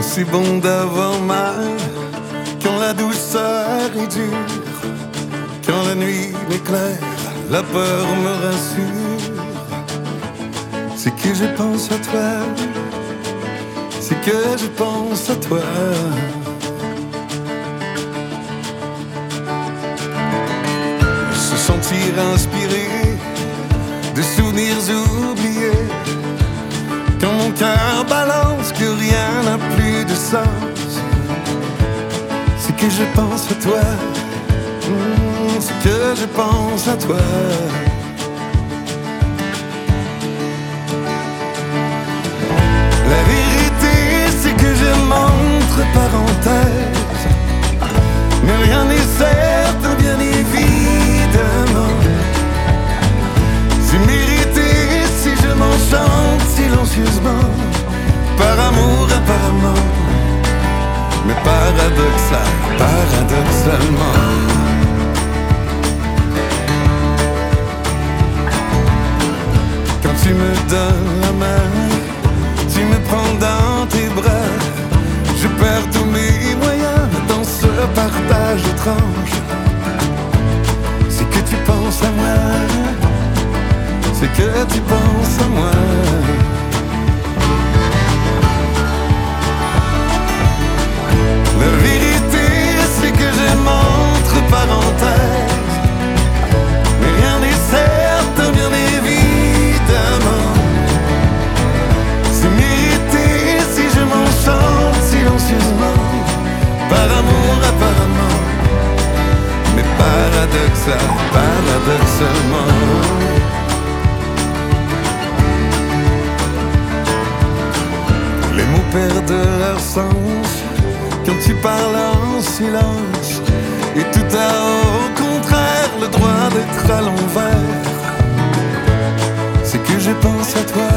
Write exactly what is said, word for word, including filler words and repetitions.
c'est bon d'avoir mal, quand la douceur est dure, quand la nuit m'éclaire, la peur me rassure. C'est que je pense à toi, c'est que je pense à toi. Se sentir inspiré de souvenirs oubliés, quand mon cœur balance que rien n'a plus de sens. C'est que je pense à toi, mmh, c'est que je pense à toi. La vérité c'est que je montre parenthèse, mais rien n'est certain bien évidemment. C'est mérité si je m'enchante silencieusement, par amour apparemment, mais paradoxal, paradoxalement. Quand tu me donnes la main, tu me prends dans tes bras, je perds tous mes moyens dans ce partage étrange. C'est que tu penses à moi, c'est que tu penses à moi. La vérité c'est que je montre parenthèse, mais rien n'est certain bien évidemment. C'est mérité si je m'enchante silencieusement, par amour apparemment, mais paradoxal, paradoxalement. Les mots perdent leur sens quand tu parles en silence, et tout a au contraire le droit d'être à l'envers. C'est que je pense à toi,